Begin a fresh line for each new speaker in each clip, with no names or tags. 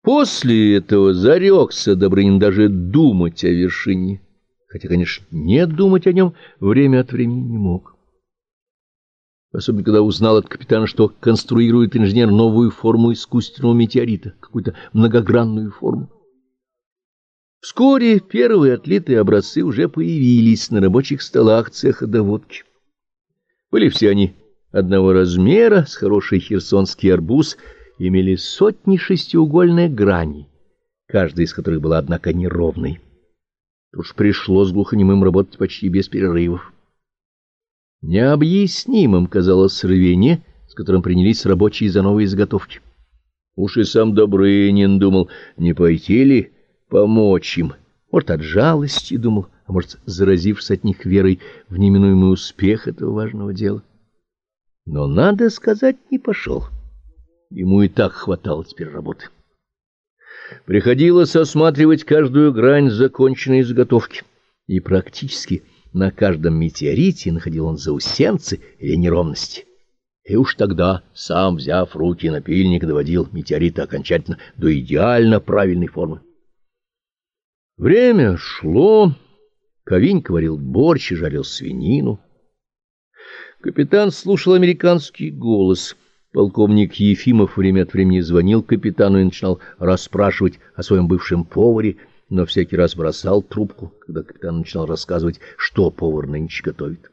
После этого зарекся Добрынин даже думать о Вершине, хотя, конечно, не думать о нем время от времени не мог. Особенно, когда узнал от капитана, что конструирует инженер новую форму искусственного метеорита, какую-то многогранную форму. Вскоре первые отлитые образцы уже появились на рабочих столах цеха доводки. Были все они одного размера, с хороший херсонский арбуз, имели сотни шестиугольных граней, каждая из которых была, однако, неровной. Уж пришлось глухонемым работать почти без перерывов. Необъяснимым казалось рвение, с которым принялись рабочие за новые заготовки. Уж и сам Добрынин думал, не пойти ли помочь им. Может, от жалости думал, а может, заразившись от них верой в неминуемый успех этого важного дела. Но, надо сказать, не пошел. Ему и так хватало теперь работы. Приходилось осматривать каждую грань законченной заготовки, и практически на каждом метеорите находил он заусенцы или неровности. И уж тогда, сам взяв в руки напильник, доводил метеориты окончательно до идеально правильной формы. Время шло, Ковинька варил борщ и жарил свинину. Капитан слушал американский голос. Полковник Ефимов время от времени звонил капитану и начинал расспрашивать о своем бывшем поваре, но всякий раз бросал трубку, когда капитан начинал рассказывать, что повар нынче готовит.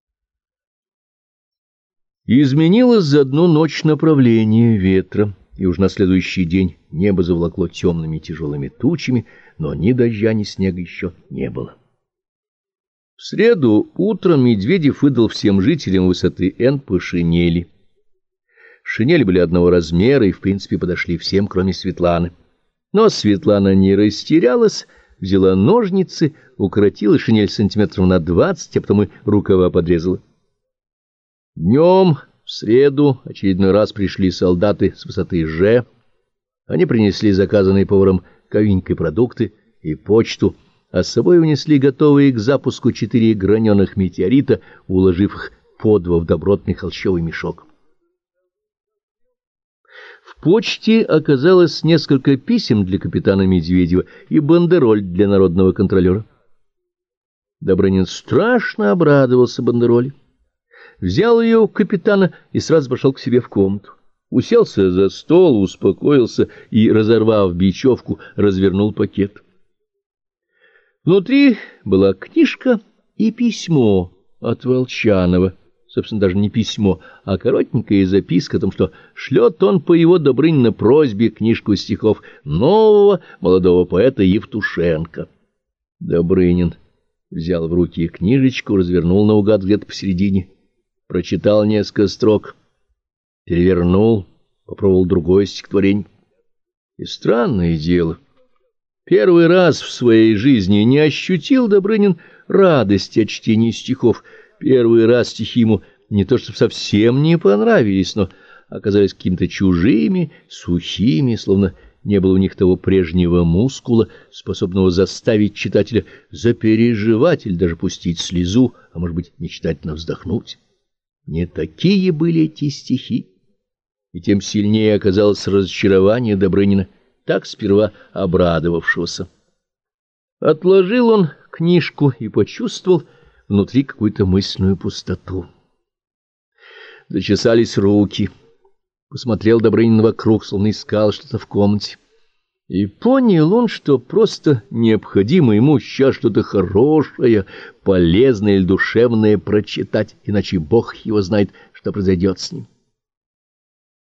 Изменилось за одну ночь направление ветра, и уж на следующий день небо заволокло темными тяжелыми тучами, но ни дождя, ни снега еще не было. В среду утром Медведев выдал всем жителям высоты Н по шинели. Шинели были одного размера и, в принципе, подошли всем, кроме Светланы. Но Светлана не растерялась, взяла ножницы, укоротила шинель сантиметров на 20, а потом и рукава подрезала. Днем, в среду, очередной раз пришли солдаты с высоты Ж. Они принесли заказанные поваром Ковинькой продукты и почту, а с собой унесли готовые к запуску 4 граненых метеорита, уложив их по 2 в добротный холщовый мешок. В почте оказалось несколько писем для капитана Медведева и бандероль для народного контролера. Добрынин страшно обрадовался бандероли. Взял ее у капитана и сразу пошел к себе в комнату. Уселся за стол, успокоился и, разорвав бечевку, развернул пакет. Внутри была книжка и письмо от Волчанова. Собственно, даже не письмо, а коротенькая записка о том, что шлет он по его Добрынина просьбе книжку стихов нового молодого поэта Евтушенко. Добрынин взял в руки книжечку, развернул наугад где-то посередине, прочитал несколько строк, перевернул, попробовал другое стихотворение. И странное дело, первый раз в своей жизни не ощутил Добрынин радости от чтения стихов. Первый раз стихи ему не то что совсем не понравились, но оказались какими-то чужими, сухими, словно не было у них того прежнего мускула, способного заставить читателя запереживать или даже пустить слезу, а может быть, мечтательно вздохнуть. Не такие были эти стихи, и тем сильнее оказалось разочарование Добрынина, так сперва обрадовавшегося. Отложил он книжку и почувствовал внутри какую-то мысленную пустоту. Зачесались руки. Посмотрел Добрынин вокруг, словно искал что-то в комнате. И понял он, что просто необходимо ему сейчас что-то хорошее, полезное или душевное прочитать, иначе Бог его знает, что произойдет с ним.